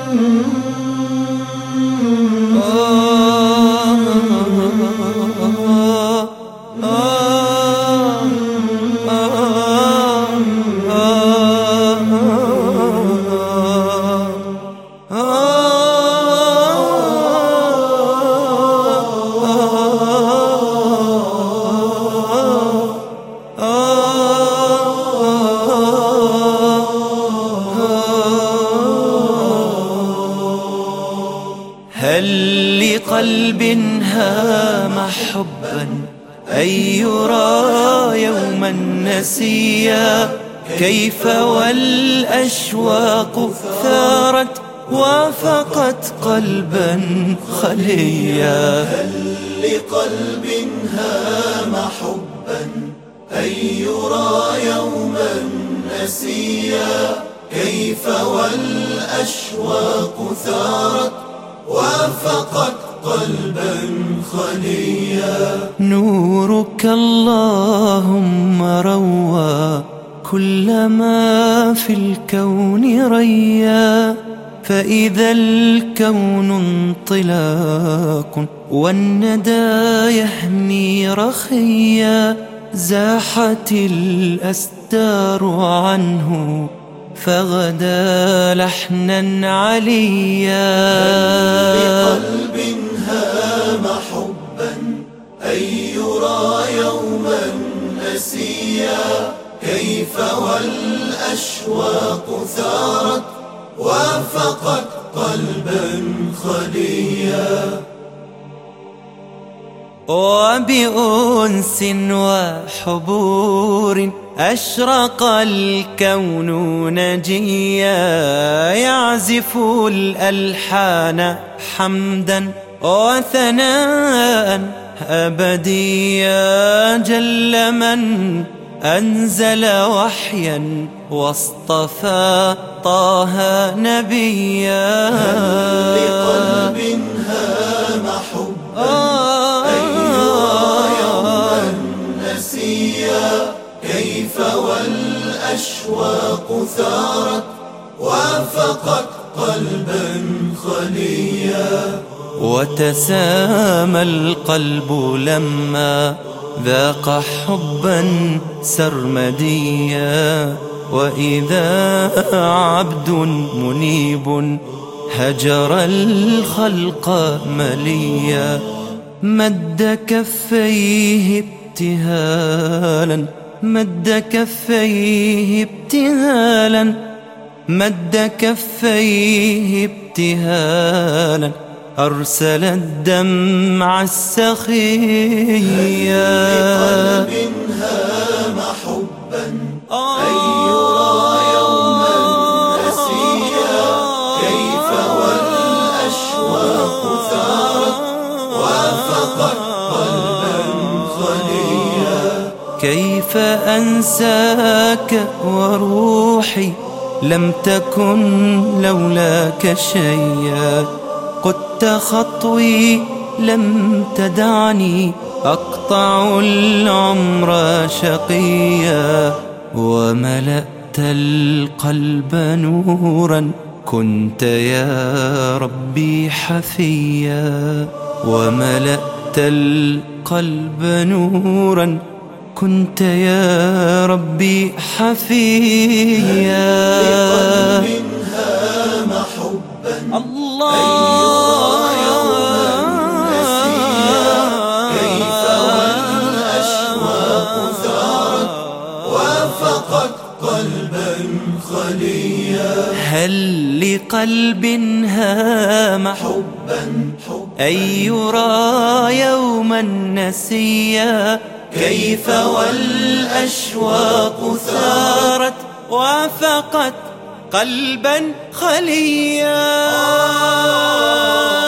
هل لقلب هام حبا أن يرى يوما نسيا؟ كيف والأشواق ثارت وافقت قلبا خليا؟ هل لقلب هام حبا أن يرى يوما نسيا؟ كيف والأشواق ثارت وافقت قلبا خليا؟ نورك اللهم روى كل ما في الكون ريا، فإذا الكون انطلاق والندى يهمي رخيا، زاحت الأستار عنه فغدا لحنا عليا. لقلب هام حبا أن يرى يوما نسيا؟ كيف والأشواق ثارت وافقت قلبا خليا؟ وبأنس وحبور أشرق الكون نجيا، يعزف الألحان حمدا وثناء أبديا، جل من أنزل وحيا واصطفى طه نبيا. لقلب هام حبا أن يرى يوما نسيا؟ كيف والأشواق ثارت وافقت قلبا خليا؟ وتسامى القلب لما ذاق حبا سرمديا، وإذا عبد منيب هجر الخلق مليا، مد كفيه ابتهالا، مد كفيه ابتهالا، مد كفيه ابتهالا، أرسل الدمع السخيا. لقلب هام حبا أن يرى يوما نسيا؟ كيف والأشواق ثارت وافقت قلبا خليا؟ كيف أنساك وروحي لم تكن لولاك شيئا، قدت خطوي لم تدعني أقطع العمر شقيا، وملأت القلب نورا كنت يا ربي حفيا، وملأت القلب نورا كنت يا ربي حفيا. لقلب هام حبا الله أن يرى يوما نسيا؟ كيف والأشواق ثارت وافقت قلبا خليا؟ هل لقلب هام حبا أن يرى يوما نسيا؟ كيف والأشواق ثارت وافقت قلبا خليا.